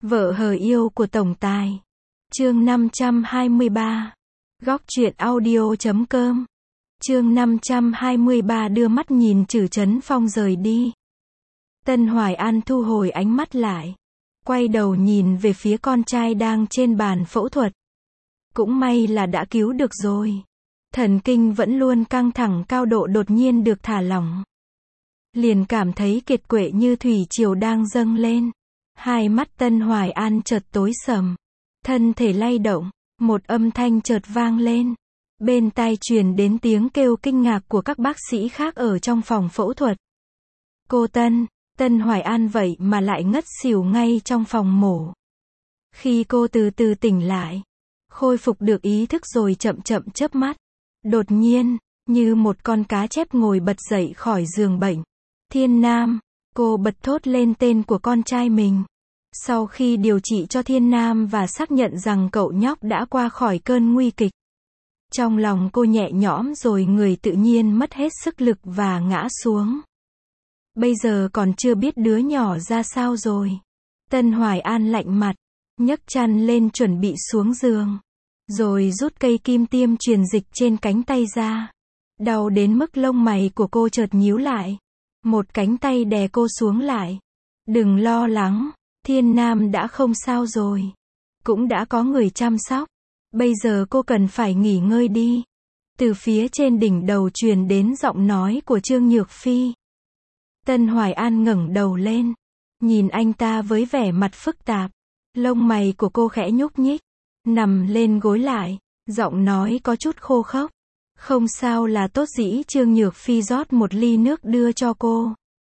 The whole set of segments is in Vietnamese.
Vợ hờ yêu của tổng tài. Chương 523. Góc truyện audio.com. Chương 523 đưa mắt nhìn Trử Trấn Phong rời đi. Tân Hoài An thu hồi ánh mắt lại, quay đầu nhìn về phía con trai đang trên bàn phẫu thuật. Cũng may là đã cứu được rồi. Thần kinh vẫn luôn căng thẳng cao độ đột nhiên được thả lỏng. Liền cảm thấy kiệt quệ như thủy triều đang dâng lên. Hai mắt Tân Hoài An chợt tối sầm. Thân thể lay động, một âm thanh chợt vang lên. Bên tai truyền đến tiếng kêu kinh ngạc của các bác sĩ khác ở trong phòng phẫu thuật. Cô Tân Hoài An vậy mà lại ngất xỉu ngay trong phòng mổ. Khi cô từ từ tỉnh lại, khôi phục được ý thức rồi chậm chậm chớp mắt. Đột nhiên, như một con cá chép ngồi bật dậy khỏi giường bệnh. Thiên Nam, cô bật thốt lên tên của con trai mình. Sau khi điều trị cho Thiên Nam và xác nhận rằng cậu nhóc đã qua khỏi cơn nguy kịch, trong lòng cô nhẹ nhõm rồi người tự nhiên mất hết sức lực và ngã xuống. Bây giờ còn chưa biết đứa nhỏ ra sao rồi. Tân Hoài An lạnh mặt, nhấc chăn lên chuẩn bị xuống giường. Rồi rút cây kim tiêm truyền dịch trên cánh tay ra. Đau đến mức lông mày của cô chợt nhíu lại. Một cánh tay đè cô xuống lại. Đừng lo lắng, Thiên Nam đã không sao rồi. Cũng đã có người chăm sóc. Bây giờ cô cần phải nghỉ ngơi đi. Từ phía trên đỉnh đầu truyền đến giọng nói của Trương Nhược Phi. Tân Hoài An ngẩng đầu lên, nhìn anh ta với vẻ mặt phức tạp. Lông mày của cô khẽ nhúc nhích, nằm lên gối lại, giọng nói có chút khô khốc. Không sao là tốt. Dĩ Trương Nhược Phi rót một ly nước đưa cho cô,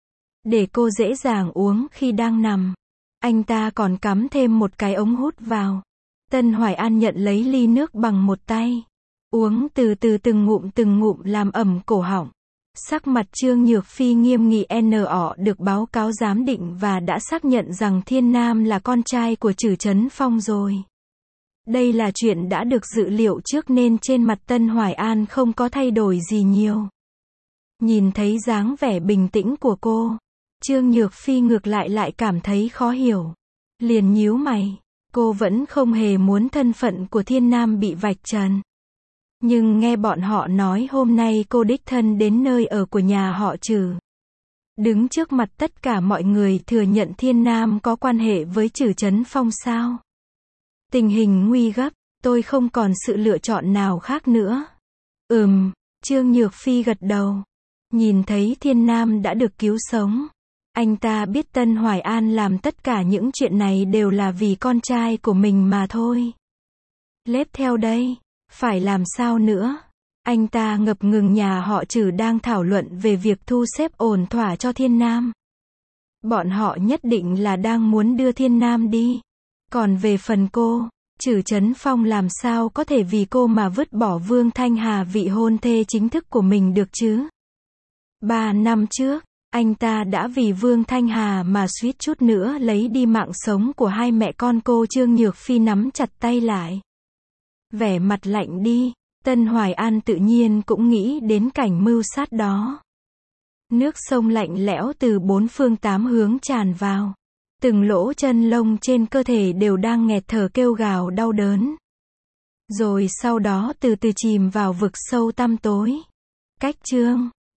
để cô dễ dàng uống khi đang nằm. Anh ta còn cắm thêm một cái ống hút vào. Tân Hoài An nhận lấy ly nước bằng một tay, uống từ từ từng ngụm làm ẩm cổ họng. Sắc mặt Trương Nhược Phi nghiêm nghị. NO được báo cáo giám định và đã xác nhận rằng Thiên Nam là con trai của Trử Trấn Phong rồi. Đây là chuyện đã được dự liệu trước nên trên mặt Tân Hoài An không có thay đổi gì nhiều. Nhìn thấy dáng vẻ bình tĩnh của cô, Trương Nhược Phi ngược lại cảm thấy khó hiểu. Liền nhíu mày, cô vẫn không hề muốn thân phận của Thiên Nam bị vạch trần. Nhưng nghe bọn họ nói hôm nay cô đích thân đến nơi ở của nhà họ Trử. Đứng trước mặt tất cả mọi người thừa nhận Thiên Nam có quan hệ với Trử Trấn Phong sao? Tình hình nguy gấp, tôi không còn sự lựa chọn nào khác nữa. Trương Nhược Phi gật đầu. Nhìn thấy Thiên Nam đã được cứu sống. Anh ta biết Tân Hoài An làm tất cả những chuyện này đều là vì con trai của mình mà thôi. Tiếp theo đây, phải làm sao nữa? Anh ta ngập ngừng. Nhà họ Trử đang thảo luận về việc thu xếp ổn thỏa cho Thiên Nam. Bọn họ nhất định là đang muốn đưa Thiên Nam đi. Còn về phần cô, Trử Trấn Phong làm sao có thể vì cô mà vứt bỏ Vương Thanh Hà, vị hôn thê chính thức của mình được chứ? 3 năm trước, anh ta đã vì Vương Thanh Hà mà suýt chút nữa lấy đi mạng sống của hai mẹ con cô. Trương Nhược Phi nắm chặt tay lại, vẻ mặt lạnh đi. Tân Hoài An tự nhiên cũng nghĩ đến cảnh mưu sát đó. Nước sông lạnh lẽo từ 4 phương 8 hướng tràn vào. Từng lỗ chân lông trên cơ thể đều đang nghẹt thở kêu gào đau đớn. Rồi sau đó từ từ chìm vào vực sâu tăm tối. Cách chương